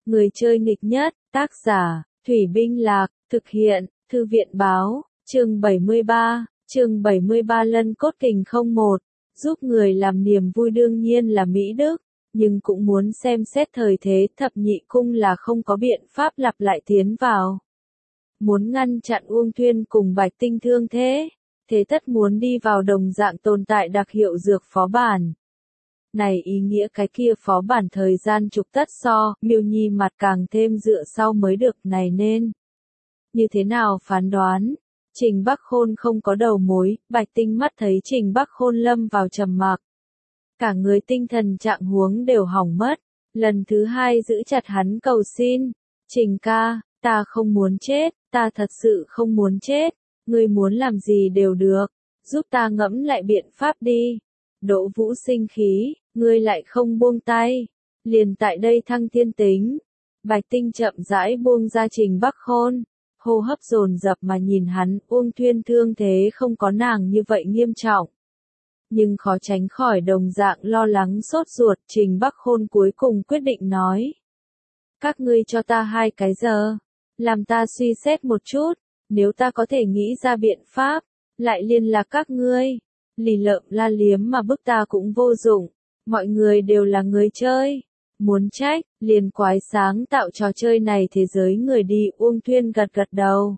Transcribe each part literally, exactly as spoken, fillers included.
Người chơi nghịch nhất, tác giả, Thủy Binh Lạc, thực hiện, Thư viện Báo, chương bảy mươi ba, chương bảy mươi ba Lân Cốt Kình không một, giúp người làm niềm vui đương nhiên là Mỹ Đức, nhưng cũng muốn xem xét thời thế thập nhị cung là không có biện pháp lặp lại tiến vào. Muốn ngăn chặn Uông Thuyên cùng Bạch Tinh thương thế, thế tất muốn đi vào đồng dạng tồn tại đặc hiệu dược phó bản. Này ý nghĩa cái kia phó bản thời gian trục tất so, Miêu Nhi mặt càng thêm dựa sau mới được này nên. Như thế nào phán đoán? Trình Bắc Khôn không có đầu mối, Bạch Tinh mắt thấy Trình Bắc Khôn lâm vào trầm mặc. Cả người tinh thần trạng huống đều hỏng mất, lần thứ hai giữ chặt hắn cầu xin. Trình ca, ta không muốn chết, ta thật sự không muốn chết, ngươi muốn làm gì đều được, giúp ta ngẫm lại biện pháp đi. Đỗ Vũ sinh khí, ngươi lại không buông tay, liền tại đây thăng thiên tính. Bạch Tinh chậm rãi buông ra Trình Bắc Khôn, hô hấp dồn dập mà nhìn hắn, Uông Thuyên thương thế không có nàng như vậy nghiêm trọng. Nhưng khó tránh khỏi đồng dạng lo lắng sốt ruột, Trình Bắc Khôn cuối cùng quyết định nói. Các ngươi cho ta hai cái giờ, làm ta suy xét một chút, nếu ta có thể nghĩ ra biện pháp, lại liên lạc các ngươi. Lì lợm la liếm mà bức ta cũng vô dụng, mọi người đều là người chơi. Muốn trách, liền quái sáng tạo trò chơi này thế giới người đi. Uông Thuyên gật gật đầu.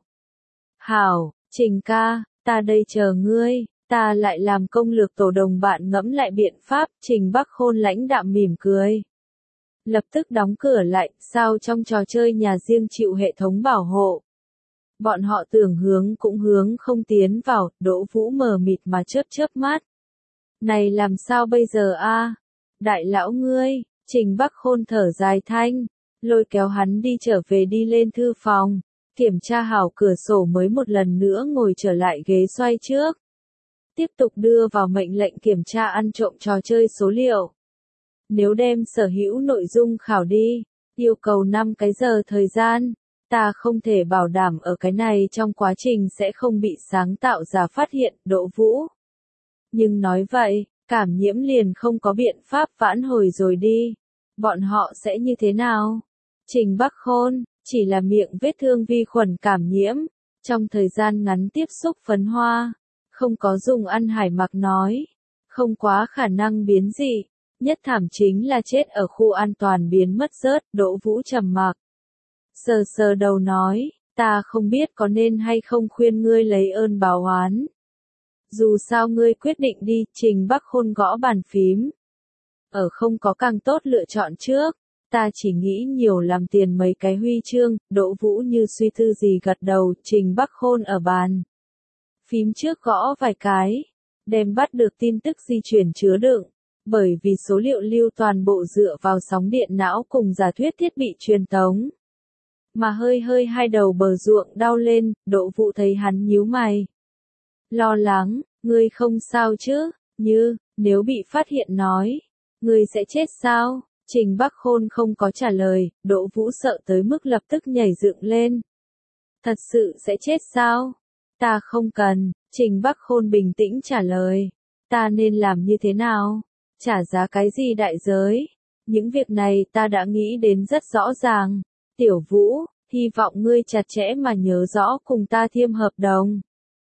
Hảo, Trình ca, ta đây chờ ngươi, ta lại làm công lược tổ đồng bạn ngẫm lại biện pháp. Trình Bắc Khôn lãnh đạm mỉm cười. Lập tức đóng cửa lại, sao trong trò chơi nhà riêng chịu hệ thống bảo hộ. Bọn họ tưởng hướng cũng hướng không tiến vào, Đỗ Vũ mờ mịt mà chớp chớp mắt. Này làm sao bây giờ a? Đại lão ngươi, Trình Bắc Khôn thở dài thanh, lôi kéo hắn đi trở về đi lên thư phòng, kiểm tra hảo cửa sổ mới một lần nữa ngồi trở lại ghế xoay trước. Tiếp tục đưa vào mệnh lệnh kiểm tra ăn trộm trò chơi số liệu. Nếu đem sở hữu nội dung khảo đi, yêu cầu năm cái giờ thời gian. Ta không thể bảo đảm ở cái này trong quá trình sẽ không bị sáng tạo giả phát hiện. Đỗ Vũ. Nhưng nói vậy, cảm nhiễm liền không có biện pháp vãn hồi rồi đi. Bọn họ sẽ như thế nào? Trình Bắc Khôn, chỉ là miệng vết thương vi khuẩn cảm nhiễm, trong thời gian ngắn tiếp xúc phấn hoa, không có dùng ăn hải mặc nói, không quá khả năng biến dị, nhất thảm chính là chết ở khu an toàn biến mất rớt. Đỗ Vũ trầm mặc. Sờ sờ đầu nói, ta không biết có nên hay không khuyên ngươi lấy ơn báo oán. Dù sao ngươi quyết định đi. Trình Bắc Khôn gõ bàn phím. Ở không có càng tốt lựa chọn trước, ta chỉ nghĩ nhiều làm tiền mấy cái huy chương. Đỗ Vũ như suy tư gì gật đầu. Trình Bắc Khôn ở bàn phím trước gõ vài cái, đem bắt được tin tức di chuyển chứa đựng. Bởi vì số liệu lưu toàn bộ dựa vào sóng điện não cùng giả thuyết thiết bị truyền tống. Mà hơi hơi hai đầu bờ ruộng đau lên, Đỗ Vũ thấy hắn nhíu mày. Lo lắng, ngươi không sao chứ? Như, nếu bị phát hiện nói, ngươi sẽ chết sao? Trình Bắc Khôn không có trả lời, Đỗ Vũ sợ tới mức lập tức nhảy dựng lên. Thật sự sẽ chết sao? Ta không cần. Trình Bắc Khôn bình tĩnh trả lời. Ta nên làm như thế nào? Trả giá cái gì đại giới? Những việc này ta đã nghĩ đến rất rõ ràng. Tiểu Vũ, hy vọng ngươi chặt chẽ mà nhớ rõ cùng ta thiêm hợp đồng.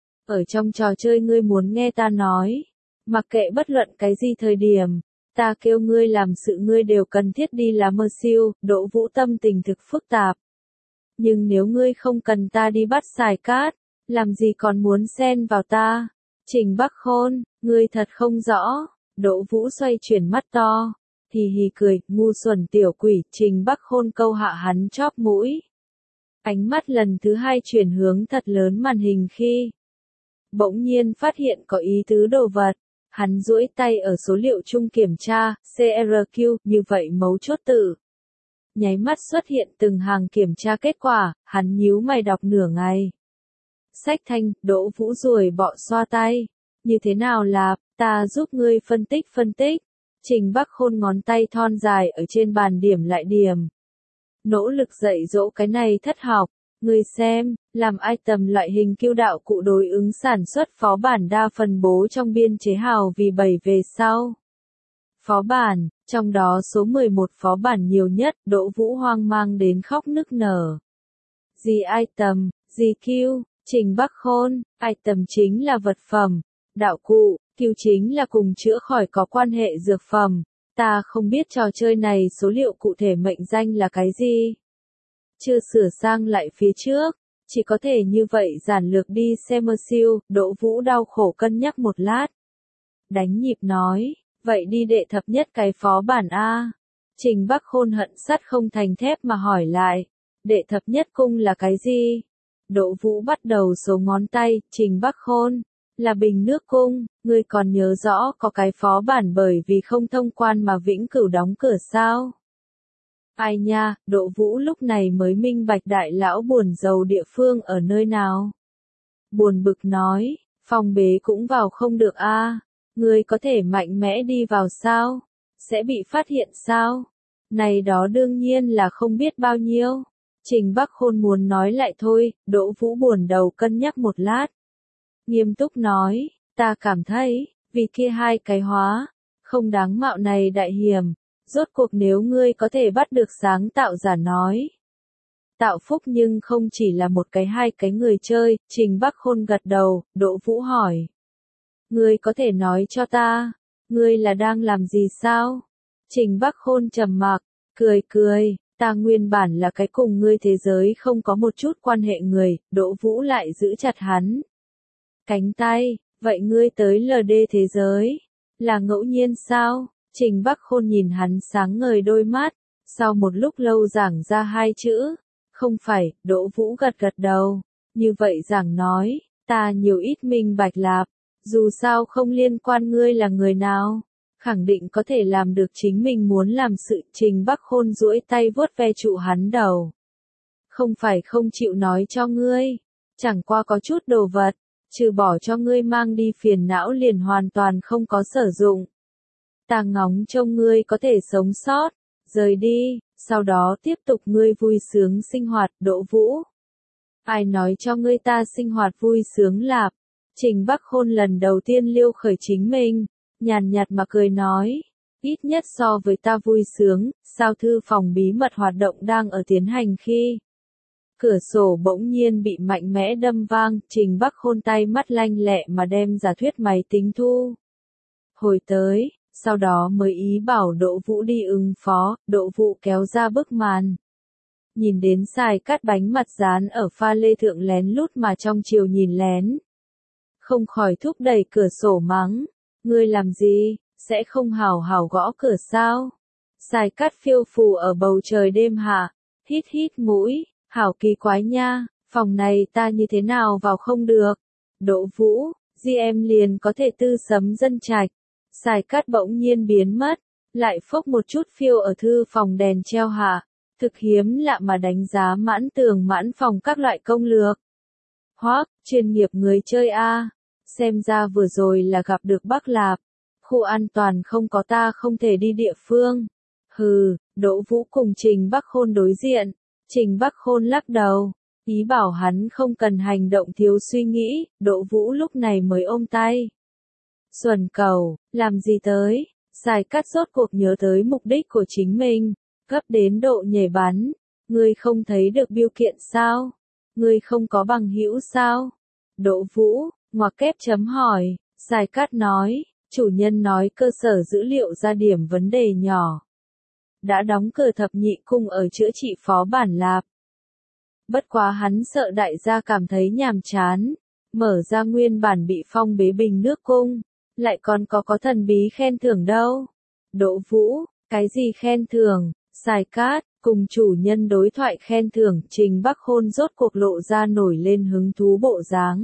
Ở trong trò chơi ngươi muốn nghe ta nói, mặc kệ bất luận cái gì thời điểm, ta kêu ngươi làm sự ngươi đều cần thiết đi làm mơ siêu. Đỗ Vũ tâm tình thực phức tạp. Nhưng nếu ngươi không cần ta đi bắt xài cát, làm gì còn muốn xen vào ta? Trình Bắc Khôn, ngươi thật không rõ. Đỗ Vũ xoay chuyển mắt to. Hì hì cười, ngu xuẩn tiểu quỷ. Trình Bắc Khôn câu hạ hắn chóp mũi. Ánh mắt lần thứ hai chuyển hướng thật lớn màn hình khi bỗng nhiên phát hiện có ý tứ đồ vật. Hắn duỗi tay ở số liệu chung kiểm tra, xê rờ quy, như vậy mấu chốt tự. Nháy mắt xuất hiện từng hàng kiểm tra kết quả, hắn nhíu mày đọc nửa ngày. Sách thanh, Đỗ Vũ ruồi bọ xoa tay. Như thế nào là, ta giúp ngươi phân tích phân tích. Trình Bắc Khôn ngón tay thon dài ở trên bàn điểm lại điểm. Nỗ lực dạy dỗ cái này thất học. Ngươi xem, làm item loại hình kiêu đạo cụ đối ứng sản xuất phó bản đa phần bố trong biên chế hào vì bảy về sau. phó bản, trong đó số mười một phó bản nhiều nhất, Đỗ Vũ hoang mang đến khóc nức nở. Gì item, gì Q, Trình Bắc Khôn, item chính là vật phẩm, đạo cụ, Q chính là cùng chữa khỏi có quan hệ dược phẩm. Ta không biết trò chơi này số liệu cụ thể mệnh danh là cái gì. Chưa sửa sang lại phía trước, chỉ có thể như vậy giản lược đi xem mơ siêu, Đỗ Vũ đau khổ cân nhắc một lát. Đánh nhịp nói, vậy đi đệ thập nhất cái phó bản A. Trình Bắc Khôn hận sắt không thành thép mà hỏi lại, đệ thập nhất cung là cái gì? Đỗ Vũ bắt đầu số ngón tay, Trình Bắc Khôn, là bình nước cung, ngươi còn nhớ rõ có cái phó bản bởi vì không thông quan mà vĩnh cửu đóng cửa sao? Ai nha, Đỗ Vũ lúc này mới minh bạch đại lão buồn rầu địa phương ở nơi nào. Buồn bực nói, phòng bế cũng vào không được a, ngươi có thể mạnh mẽ đi vào sao? Sẽ bị phát hiện sao? Này đó đương nhiên là không biết bao nhiêu. Trình Bắc Khôn muốn nói lại thôi, Đỗ Vũ buồn đầu cân nhắc một lát. Nghiêm túc nói, ta cảm thấy, vì kia hai cái hóa, không đáng mạo này đại hiểm, rốt cuộc nếu ngươi có thể bắt được sáng tạo giả nói. Tạo phúc nhưng không chỉ là một cái hai cái người chơi, Trình Bắc Khôn gật đầu, Đỗ Vũ hỏi. Ngươi có thể nói cho ta, ngươi là đang làm gì sao? Trình Bắc Khôn trầm mặc, cười cười, ta nguyên bản là cái cùng ngươi thế giới không có một chút quan hệ người, Đỗ Vũ lại giữ chặt hắn. Cánh tay, vậy ngươi tới lờ đê thế giới, là ngẫu nhiên sao? Trình Bắc Khôn nhìn hắn sáng ngời đôi mắt, sau một lúc lâu giảng ra hai chữ, không phải, Đỗ Vũ gật gật đầu, như vậy giảng nói, ta nhiều ít minh bạch lạp, dù sao không liên quan ngươi là người nào, khẳng định có thể làm được chính mình muốn làm sự. Trình Bắc Khôn duỗi tay vuốt ve trụ hắn đầu. Không phải không chịu nói cho ngươi, chẳng qua có chút đồ vật, trừ bỏ cho ngươi mang đi phiền não liền hoàn toàn không có sử dụng. Ta ngóng trông ngươi có thể sống sót, rời đi, sau đó tiếp tục ngươi vui sướng sinh hoạt. Đỗ Vũ, ai nói cho ngươi ta sinh hoạt vui sướng lạp? Trình Bắc Khôn lần đầu tiên liêu khởi chính mình, nhàn nhạt mà cười nói, ít nhất so với ta vui sướng. Sao thư phòng bí mật hoạt động đang ở tiến hành khi cửa sổ bỗng nhiên bị mạnh mẽ đâm vang, Trình Bắc Khôn tay mắt lanh lẹ mà đem giả thuyết máy tính thu hồi tới, sau đó mới ý bảo Đỗ Vũ đi ứng phó. Đỗ Vũ kéo ra bức màn, nhìn đến xài cắt bánh mặt dán ở pha lê thượng lén lút mà trong chiều nhìn lén, không khỏi thúc đẩy cửa sổ mắng, ngươi làm gì, sẽ không hảo hảo gõ cửa sao? Xài cắt phiêu phù ở bầu trời đêm hạ, hít hít mũi, hảo kỳ quái nha, phòng này ta như thế nào vào không được? Đỗ Vũ, di em liền có thể tư sấm dân trạch. Xài cắt bỗng nhiên biến mất, lại phốc một chút phiêu ở thư phòng đèn treo hạ, thực hiếm lạ mà đánh giá mãn tường mãn phòng các loại công lược. Hoác, chuyên nghiệp người chơi A, xem ra vừa rồi là gặp được Bắc Lạp, khu an toàn không có ta không thể đi địa phương. Hừ, Đỗ Vũ cùng Trình Bắc Khôn đối diện, Trình Bắc Khôn lắc đầu, ý bảo hắn không cần hành động thiếu suy nghĩ. Đỗ Vũ lúc này mới ôm tay. Xuân cầu, làm gì tới? Xài cắt rốt cuộc nhớ tới mục đích của chính mình, gấp đến độ nhảy bắn. Ngươi không thấy được biêu kiện sao? Ngươi không có bằng hữu sao? Đỗ Vũ, ngoặc kép chấm hỏi, Xài cắt nói, chủ nhân nói cơ sở dữ liệu ra điểm vấn đề nhỏ. Đã đóng cửa thập nhị cung ở chữa trị phó bản lạp. Bất quá hắn sợ đại gia cảm thấy nhàm chán, mở ra nguyên bản bị phong bế bình nước cung, lại còn có có thần bí khen thưởng đâu. Đỗ Vũ, cái gì khen thưởng? Xài cát, cùng chủ nhân đối thoại khen thưởng. Trình Bắc Khôn rốt cuộc lộ ra nổi lên hứng thú bộ dáng.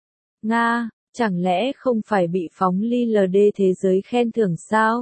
Nga, chẳng lẽ không phải bị phóng ly lờ đê thế giới khen thưởng sao?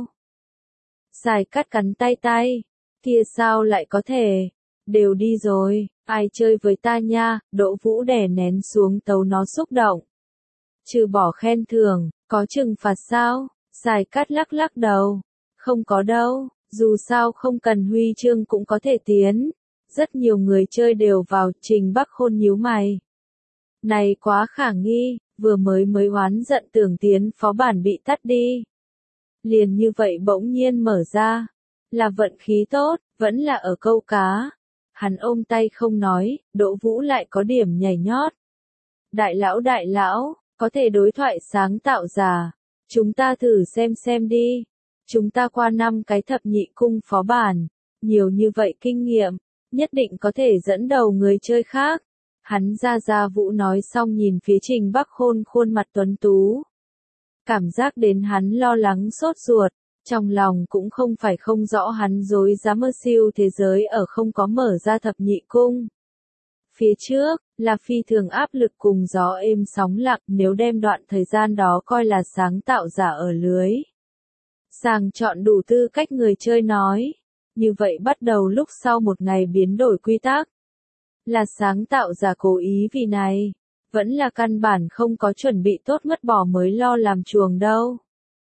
Xài cát cắn tay tay, kia sao lại có thể, đều đi rồi, ai chơi với ta nha? Đỗ Vũ đè nén xuống tấu nó xúc động. Trừ bỏ khen thưởng, có trừng phạt sao? Xài cát lắc lắc đầu, không có đâu, dù sao không cần huy chương cũng có thể tiến, rất nhiều người chơi đều vào. Trình Bắc Khôn nhíu mày. Này quá khả nghi, vừa mới mới oán giận tưởng tiến phó bản bị tắt đi. liền như vậy bỗng nhiên mở ra. Là vận khí tốt, vẫn là ở câu cá. Hắn ôm tay không nói, Đỗ Vũ lại có điểm nhảy nhót. Đại lão đại lão, có thể đối thoại sáng tạo giả. Chúng ta thử xem xem đi. Chúng ta qua năm cái thập nhị cung phó bản. Nhiều như vậy kinh nghiệm, nhất định có thể dẫn đầu người chơi khác. Hắn ra ra Vũ nói xong nhìn phía Trình Bắc Khôn khuôn mặt tuấn tú. Cảm giác đến hắn lo lắng sốt ruột, trong lòng cũng không phải không rõ hắn dối giá mơ siêu thế giới ở không có mở ra thập nhị cung. Phía trước, là phi thường áp lực cùng gió êm sóng lặng nếu đem đoạn thời gian đó coi là sáng tạo giả ở lưới. Sàng chọn đủ tư cách người chơi nói. Như vậy bắt đầu lúc sau một ngày biến đổi quy tắc. Là sáng tạo giả cố ý vì này. Vẫn là căn bản không có chuẩn bị tốt mất bỏ mới lo làm chuồng đâu.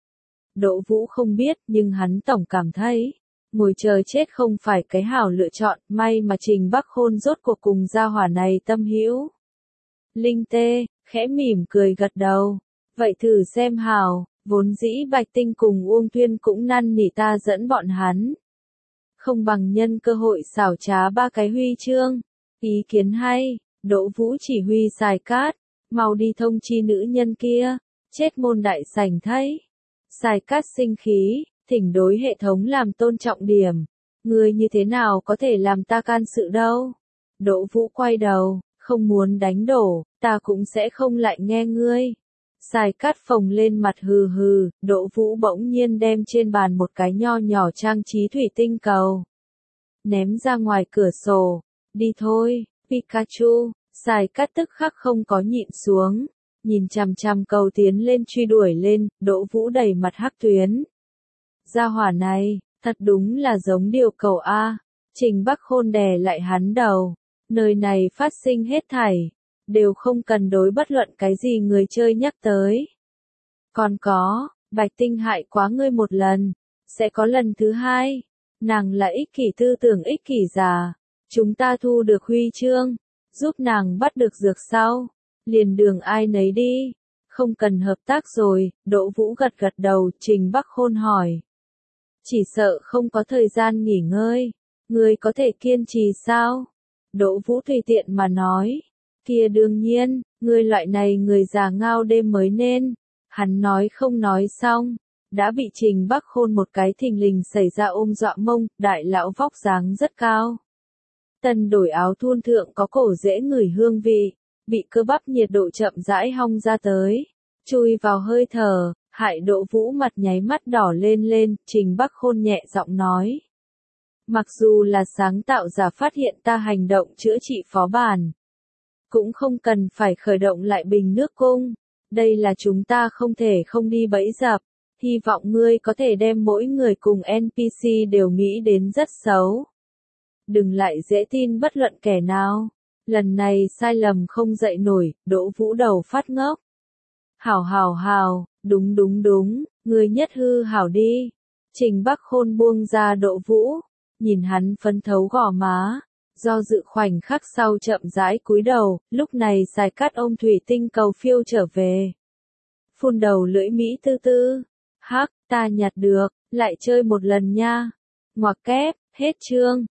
Đỗ Vũ không biết nhưng hắn tổng cảm thấy. Ngồi chờ chết không phải cái hảo lựa chọn, may mà Trình Bắc Khôn rốt cuộc cùng gia hỏa này tâm hữu. Linh Tê, khẽ mỉm cười gật đầu. Vậy thử xem hảo, vốn dĩ Bạch Tinh cùng Uông Tuyên cũng năn nỉ ta dẫn bọn hắn. Không bằng nhân cơ hội xảo trá ba cái huy chương. Ý kiến hay, Đỗ Vũ chỉ huy xài cát, mau đi thông chi nữ nhân kia, chết môn đại sảnh thấy. Xài cát sinh khí, thỉnh đối hệ thống làm tôn trọng điểm. Ngươi như thế nào có thể làm ta can sự đâu? Đỗ Vũ quay đầu, không muốn đánh đổ, ta cũng sẽ không lại nghe ngươi. Xài cát phồng lên mặt hừ hừ, Đỗ Vũ bỗng nhiên đem trên bàn một cái nho nhỏ trang trí thủy tinh cầu. Ném ra ngoài cửa sổ, đi thôi, Pikachu, xài cát tức khắc không có nhịn xuống. Nhìn chằm chằm cầu tiến lên truy đuổi lên, Đỗ Vũ đầy mặt hắc tuyến. Gia hỏa này, thật đúng là giống điều cầu A. Trình Bắc Khôn đè lại hắn đầu. Nơi này phát sinh hết thảy. Đều không cần đối bất luận cái gì người chơi nhắc tới. Còn có, Bạch Tinh hại quá ngươi một lần. Sẽ có lần thứ hai. Nàng là ích kỷ tư tưởng ích kỷ già. Chúng ta thu được huy chương. Giúp nàng bắt được dược sau. Liền đường ai nấy đi. Không cần hợp tác rồi, Đỗ Vũ gật gật đầu, Trình Bắc Khôn hỏi. Chỉ sợ không có thời gian nghỉ ngơi. Ngươi có thể kiên trì sao? Đỗ Vũ tùy tiện mà nói. Kia đương nhiên, ngươi loại này người già ngao đêm mới nên. Hắn nói không nói xong. Đã bị Trình Bắc Khôn một cái thình lình xảy ra ôm dọa mông, đại lão vóc dáng rất cao. Tân đổi áo thun thượng có cổ dễ ngửi hương vị. Bị cơ bắp nhiệt độ chậm rãi hong ra tới. Chui vào hơi thở, hại Đỗ Vũ mặt nháy mắt đỏ lên lên, Trình Bắc Khôn nhẹ giọng nói. Mặc dù là sáng tạo giả phát hiện ta hành động chữa trị phó bản. Cũng không cần phải khởi động lại bình nước cung. Đây là chúng ta không thể không đi bẫy dập. Hy vọng ngươi có thể đem mỗi người cùng en pê xê đều nghĩ đến rất xấu. Đừng lại dễ tin bất luận kẻ nào. Lần này sai lầm không dậy nổi, Đỗ Vũ đầu phát ngốc. Hảo hảo hảo, đúng đúng đúng, ngươi nhất hư hảo đi. Trình Bắc Khôn buông ra Đỗ Vũ, nhìn hắn phấn thấu gò má, do dự khoảnh khắc sau chậm rãi cúi đầu, lúc này xài cát ôm thủy tinh cầu phiêu trở về. Phun đầu lưỡi Mỹ tư tư, hắc, ta nhặt được, lại chơi một lần nha. Ngoặc kép, hết chương.